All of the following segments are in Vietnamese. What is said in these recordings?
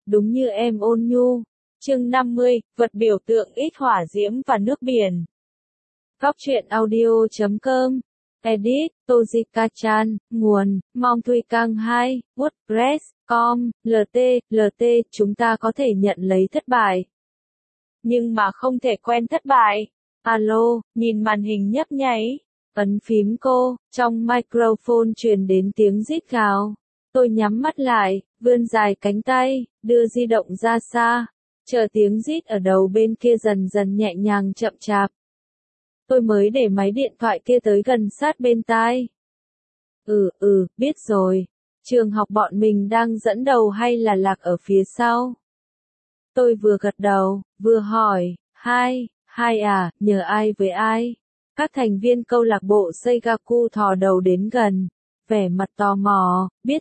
đúng như em ôn nhu. Chương 50, vật biểu tượng ít hỏa diễm và nước biển. Góc truyện audio.com. Edit, Tojika Chan, nguồn, Mong Thuy Cang 2, WordPress.com, LT, chúng ta có thể nhận lấy thất bại. Nhưng mà không thể quen thất bại. Alo, nhìn màn hình nhấp nháy. Ấn phím cô, trong microphone truyền đến tiếng rít gào. Tôi nhắm mắt lại, vươn dài cánh tay, đưa di động ra xa. Chờ tiếng rít ở đầu bên kia dần dần nhẹ nhàng chậm chạp. Tôi mới để máy điện thoại kia tới gần sát bên tai. Biết rồi. Trường học bọn mình đang dẫn đầu hay là lạc ở phía sau? Tôi vừa gật đầu, vừa hỏi, hai à, nhờ ai với ai? Các thành viên câu lạc bộ Seigaku thò đầu đến gần, vẻ mặt tò mò, biết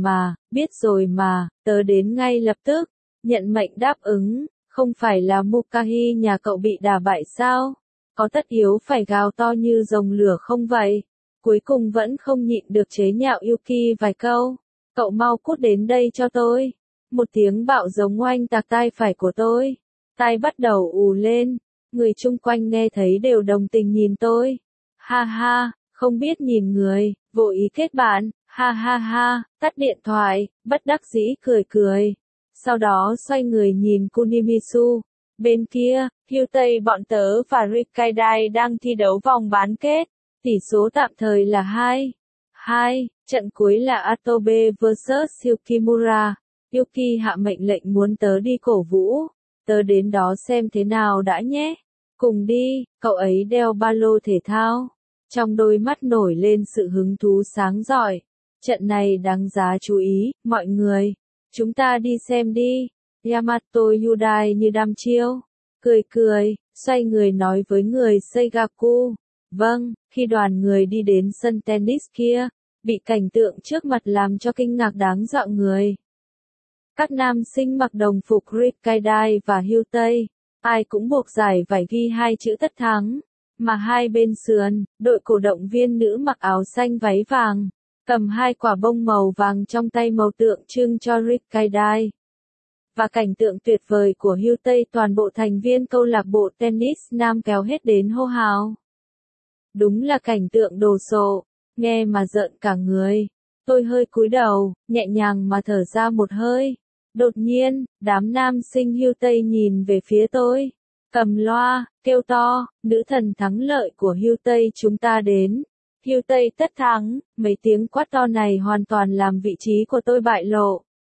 rồi mà, tớ đến ngay lập tức, nhận mệnh đáp ứng, không phải là Mukahi nhà cậu bị đả bại sao? Có tất yếu phải gào to như rồng lửa không vậy? Cuối cùng vẫn không nhịn được chế nhạo Yuki vài câu, cậu mau cút đến đây cho tôi. Một tiếng bạo giống oanh tạc tai phải của tôi, tai bắt đầu ù lên. Người chung quanh nghe thấy đều đồng tình nhìn tôi. Ha ha, không biết nhìn người, vô ý kết bạn, ha, tắt điện thoại, bất đắc dĩ cười. Sau đó xoay người nhìn Kunimisu. Bên kia, Hyutei bọn tớ và Rikkaidai đang thi đấu vòng bán kết. Tỷ số tạm thời là 2-2, trận cuối là Atobe vs Yukimura. Yuki hạ mệnh lệnh muốn tớ đi cổ vũ. Tớ đến đó xem thế nào đã nhé. Cùng đi, cậu ấy đeo ba lô thể thao. Trong đôi mắt nổi lên sự hứng thú sáng rọi. Trận này đáng giá chú ý, mọi người. Chúng ta đi xem đi. Yamato Yudai như đăm chiêu. Cười, xoay người nói với người Seigaku. Vâng, khi đoàn người đi đến sân tennis kia, bị cảnh tượng trước mặt làm cho kinh ngạc đáng dọa người. Các nam sinh mặc đồng phục Rikkaidai và Hyutei, ai cũng buộc giải vải ghi hai chữ tất thắng, mà hai bên sườn, đội cổ động viên nữ mặc áo xanh váy vàng, cầm hai quả bông màu vàng trong tay màu tượng trưng cho Rikkaidai. Và cảnh tượng tuyệt vời của Hyutei, toàn bộ thành viên câu lạc bộ tennis nam kéo hết đến hô hào. Đúng là cảnh tượng đồ sộ, nghe mà rợn cả người. Tôi hơi cúi đầu, nhẹ nhàng mà thở ra một hơi. Đột nhiên, đám nam sinh Hyutei nhìn về phía tôi, cầm loa, kêu to, nữ thần thắng lợi của Hyutei chúng ta đến. Hyutei tất thắng, mấy tiếng quát to này hoàn toàn làm vị trí của tôi bại lộ.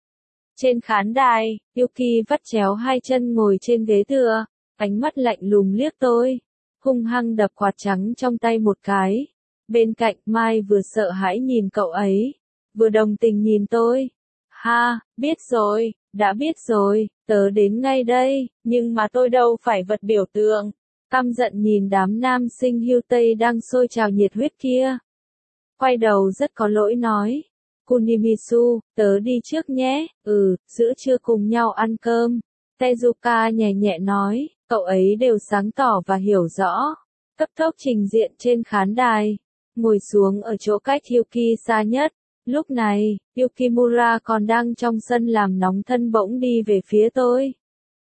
Trên khán đài, Yuki vắt chéo hai chân ngồi trên ghế tựa, ánh mắt lạnh lùng liếc tôi, hung hăng đập quạt trắng trong tay một cái. Bên cạnh Mai vừa sợ hãi nhìn cậu ấy, vừa đồng tình nhìn tôi. Ha, biết rồi, đã biết rồi, tớ đến ngay đây, nhưng mà tôi đâu phải vật biểu tượng. Căm giận nhìn đám nam sinh Hyutei đang sôi trào nhiệt huyết kia. Quay đầu rất có lỗi nói. Kunimisu, tớ đi trước nhé, giữa trưa cùng nhau ăn cơm. Tezuka nhẹ nhẹ nói, cậu ấy đều sáng tỏ và hiểu rõ. Cấp tốc trình diện trên khán đài, ngồi xuống ở chỗ cách Yuki xa nhất. Lúc này, Yukimura còn đang trong sân làm nóng thân bỗng đi về phía tôi.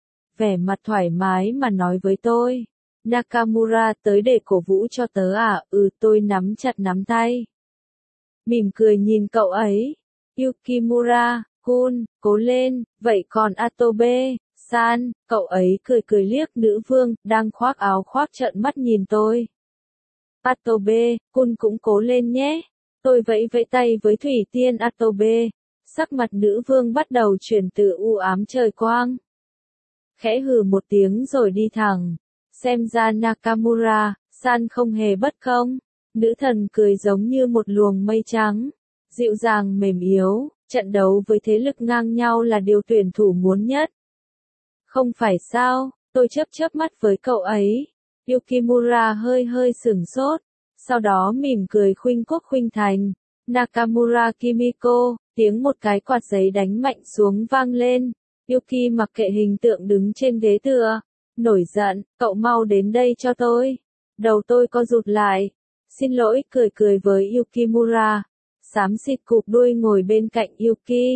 Vẻ mặt thoải mái mà nói với tôi. Nakamura tới để cổ vũ cho tớ à? Tôi nắm chặt nắm tay. Mỉm cười nhìn cậu ấy. Yukimura, Kun, cố lên, vậy còn Atobe, San, cậu ấy cười liếc nữ vương, đang khoác áo khoác trợn mắt nhìn tôi. Atobe, Kun cũng cố lên nhé. Tôi vẫy tay với Thủy Tiên Atobe, sắc mặt nữ vương bắt đầu chuyển từ u ám trời quang. Khẽ hừ một tiếng rồi đi thẳng, xem ra Nakamura, San không hề bất công. Nữ thần cười giống như một luồng mây trắng, dịu dàng mềm yếu, trận đấu với thế lực ngang nhau là điều tuyển thủ muốn nhất. Không phải sao, tôi chớp mắt với cậu ấy. Yukimura hơi sửng sốt. Sau đó mỉm cười khuynh quốc khuynh thành. Nakamura Kimiko, tiếng một cái quạt giấy đánh mạnh xuống vang lên. Yuki mặc kệ hình tượng đứng trên ghế tựa. Nổi giận, cậu mau đến đây cho tôi. Đầu tôi co rụt lại. Xin lỗi, cười với Yukimura. Xám xịt cụp đuôi ngồi bên cạnh Yuki.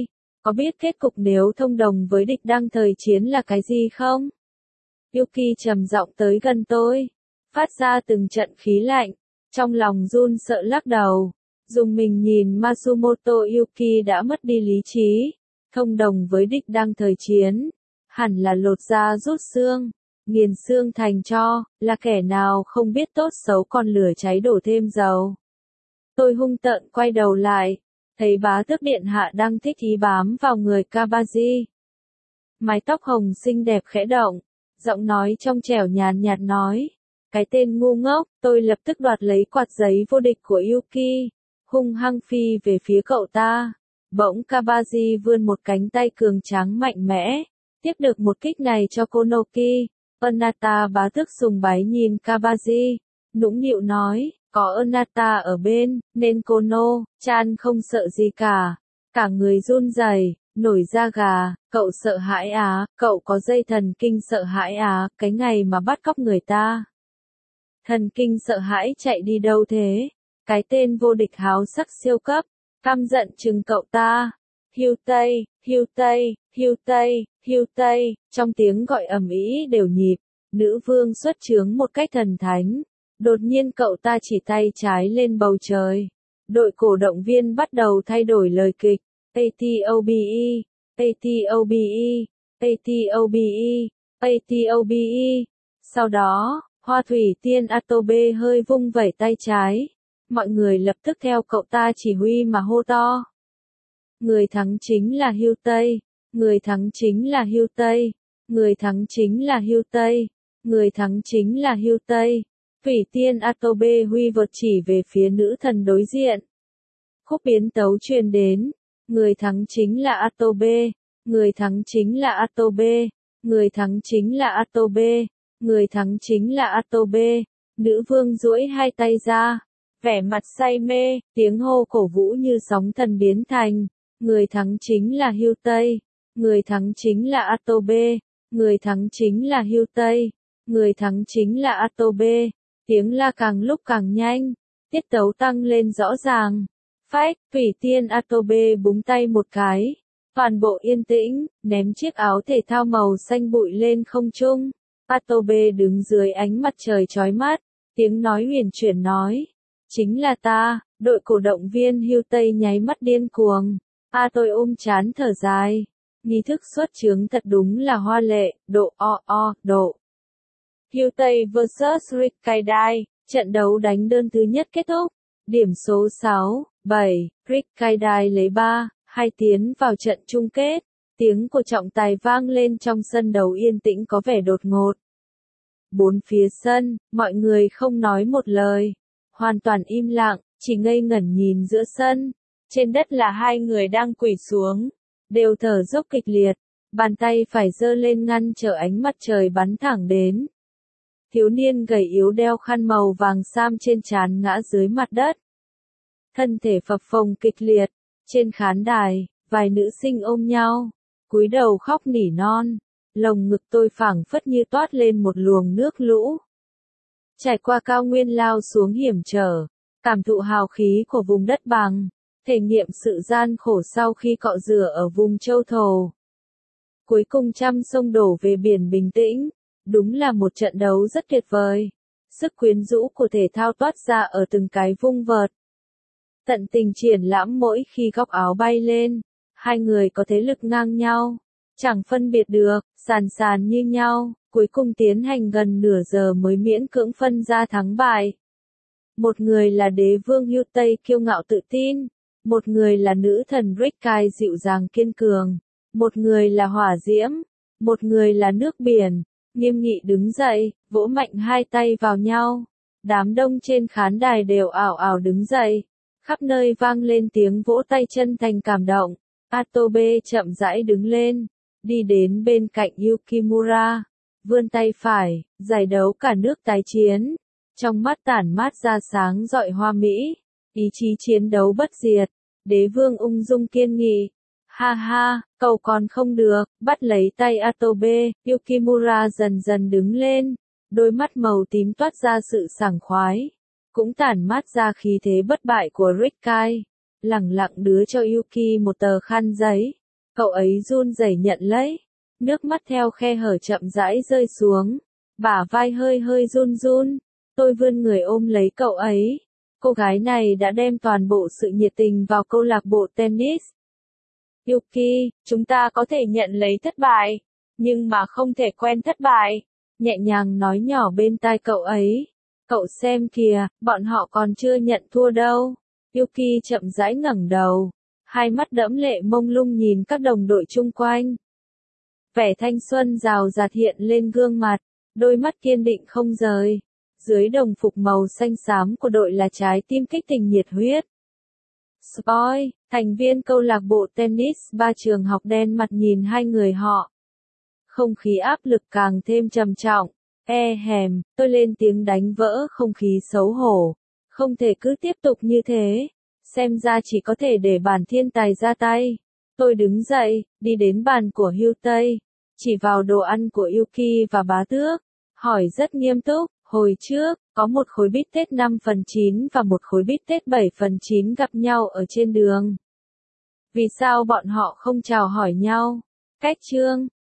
có biết kết cục nếu thông đồng với địch đăng thời chiến là cái gì không? Yuki trầm giọng tới gần tôi, phát ra từng trận khí lạnh, trong lòng run sợ lắc đầu, dùng mình nhìn Matsumoto Yuki đã mất đi lý trí, thông đồng với địch đăng thời chiến, hẳn là lột da rút xương, nghiền xương thành tro, là kẻ nào không biết tốt xấu còn lửa cháy đổ thêm dầu. Tôi hung tợn quay đầu lại, thấy bá tước điện hạ đang thích ý bám vào người Kabaji. Mái tóc hồng xinh đẹp khẽ động, giọng nói trong trẻo nhàn nhạt nói, cái tên ngu ngốc, tôi lập tức đoạt lấy quạt giấy vô địch của Yuki, hung hăng phi về phía cậu ta. Bỗng Kabaji vươn một cánh tay cường tráng mạnh mẽ, tiếp được một kích này cho Konoki. Onata bá tước sùng bái nhìn Kabaji, nũng nịu nói, có Onata ở bên, nên Kono-chan không sợ gì cả. Cả người run rẩy, nổi da gà, cậu sợ hãi á, cậu có dây thần kinh sợ hãi á, cái ngày mà bắt cóc người ta. Thần kinh sợ hãi chạy đi đâu thế? Cái tên vô địch háo sắc siêu cấp, căm giận chừng cậu ta. Hưu Tây, Hưu Tây, Hưu Tây, Hưu Tây, trong tiếng gọi ầm ĩ đều nhịp, nữ vương xuất trướng một cách thần thánh. Đột nhiên cậu ta chỉ tay trái lên bầu trời. Đội cổ động viên bắt đầu thay đổi lời kịch. ATOBE, ATOBE, ATOBE, ATOBE. Sau đó, Hoa Thủy Tiên Atobe hơi vung vẩy tay trái. Mọi người lập tức theo cậu ta chỉ huy mà hô to. Người thắng chính là Hưu Tây, người thắng chính là Hưu Tây, người thắng chính là Hưu Tây, người thắng chính là Hưu Tây. Thủy Tiên Atobe huy vật chỉ về phía nữ thần đối diện. Khúc biến tấu truyền đến, người thắng chính là Atobe, người thắng chính là Atobe, người thắng chính là Atobe, người thắng chính là Atobe. Nữ vương duỗi hai tay ra, vẻ mặt say mê, tiếng hô cổ vũ như sóng thần biến thành, người thắng chính là Hưu Tây, người thắng chính là Atobe, người thắng chính là Hưu Tây, người thắng chính là Atobe. Tiếng la càng lúc càng nhanh, tiết tấu tăng lên rõ ràng. Phách, Thủy Tiên Atobe búng tay một cái, toàn bộ yên tĩnh, ném chiếc áo thể thao màu xanh bụi lên không trung. Atobe đứng dưới ánh mặt trời chói mắt, tiếng nói huyền chuyển nói, chính là ta. Đội cổ động viên Hưu Tây nháy mắt điên cuồng. Tôi ôm chán thở dài, nghi thức xuất trướng thật đúng là hoa lệ, độ. Hưu Tây vs Rikkaidai, trận đấu đánh đơn thứ nhất kết thúc. Điểm số 6-7, Rikkaidai lấy 3-2 tiến vào trận chung kết. Tiếng của trọng tài vang lên trong sân đấu yên tĩnh có vẻ đột ngột. Bốn phía sân, mọi người không nói một lời. Hoàn toàn im lặng, chỉ ngây ngẩn nhìn giữa sân. Trên đất là hai người đang quỳ xuống, đều thở dốc kịch liệt. Bàn tay phải giơ lên ngăn trở ánh mặt trời bắn thẳng đến. Thiếu niên gầy yếu đeo khăn màu vàng sam trên trán ngã dưới mặt đất. Thân thể phập phồng kịch liệt, trên khán đài, vài nữ sinh ôm nhau, cúi đầu khóc nỉ non, lồng ngực tôi phảng phất như toát lên một luồng nước lũ. Trải qua cao nguyên lao xuống hiểm trở, cảm thụ hào khí của vùng đất bằng, thể nghiệm sự gian khổ sau khi cọ rửa ở vùng châu thổ. Cuối cùng trăm sông đổ về biển bình tĩnh. Đúng là một trận đấu rất tuyệt vời. Sức quyến rũ của thể thao toát ra ở từng cái vung vợt. Tận tình triển lãm mỗi khi góc áo bay lên. Hai người có thế lực ngang nhau. Chẳng phân biệt được, sàn sàn như nhau. Cuối cùng tiến hành gần nửa giờ mới miễn cưỡng phân ra thắng bại. Một người là đế vương Hưu Tây kiêu ngạo tự tin. Một người là nữ thần Rikkai dịu dàng kiên cường. Một người là hỏa diễm. Một người là nước biển. Nghiêm nghị đứng dậy, vỗ mạnh hai tay vào nhau. Đám đông trên khán đài đều ảo ảo đứng dậy. Khắp nơi vang lên tiếng vỗ tay chân thành cảm động. Atobe chậm rãi đứng lên, đi đến bên cạnh Yukimura. Vươn tay phải, giải đấu cả nước tái chiến. Trong mắt tản mát ra sáng rọi hoa mỹ. Ý chí chiến đấu bất diệt. Đế vương ung dung kiên nghị. Ha ha, cậu còn không được, bắt lấy tay Atobe, Yukimura dần dần đứng lên, đôi mắt màu tím toát ra sự sảng khoái, cũng tản mát ra khí thế bất bại của Rikkai, lẳng lặng đưa cho Yuki một tờ khăn giấy, Cậu ấy run rẩy nhận lấy. Nước mắt theo khe hở chậm rãi rơi xuống. Bả vai hơi hơi run run. Tôi vươn người ôm lấy cậu ấy. Cô gái này đã đem toàn bộ sự nhiệt tình vào câu lạc bộ tennis. Yuki, chúng ta có thể nhận lấy thất bại, nhưng mà không thể quen thất bại. Nhẹ nhàng nói nhỏ bên tai cậu ấy. Cậu xem kìa, bọn họ còn chưa nhận thua đâu. Yuki chậm rãi ngẩng đầu. Hai mắt đẫm lệ mông lung nhìn các đồng đội chung quanh. Vẻ thanh xuân rào rạt hiện lên gương mặt, đôi mắt kiên định không rời. Dưới đồng phục màu xanh xám của đội là trái tim kích tình nhiệt huyết. Spoil, thành viên câu lạc bộ tennis ba trường học đen mặt nhìn hai người họ. Không khí áp lực càng thêm trầm trọng. Tôi lên tiếng đánh vỡ không khí xấu hổ. Không thể cứ tiếp tục như thế. Xem ra chỉ có thể để bản thiên tài ra tay. Tôi đứng dậy, đi đến bàn của Hưu Tây. Chỉ vào đồ ăn của Yuki và bá tước. Hỏi rất nghiêm túc, hồi trước, có một khối bít tết 5/9 và một khối bít tết 7/9 gặp nhau ở trên đường. Vì sao bọn họ không chào hỏi nhau? Cách chương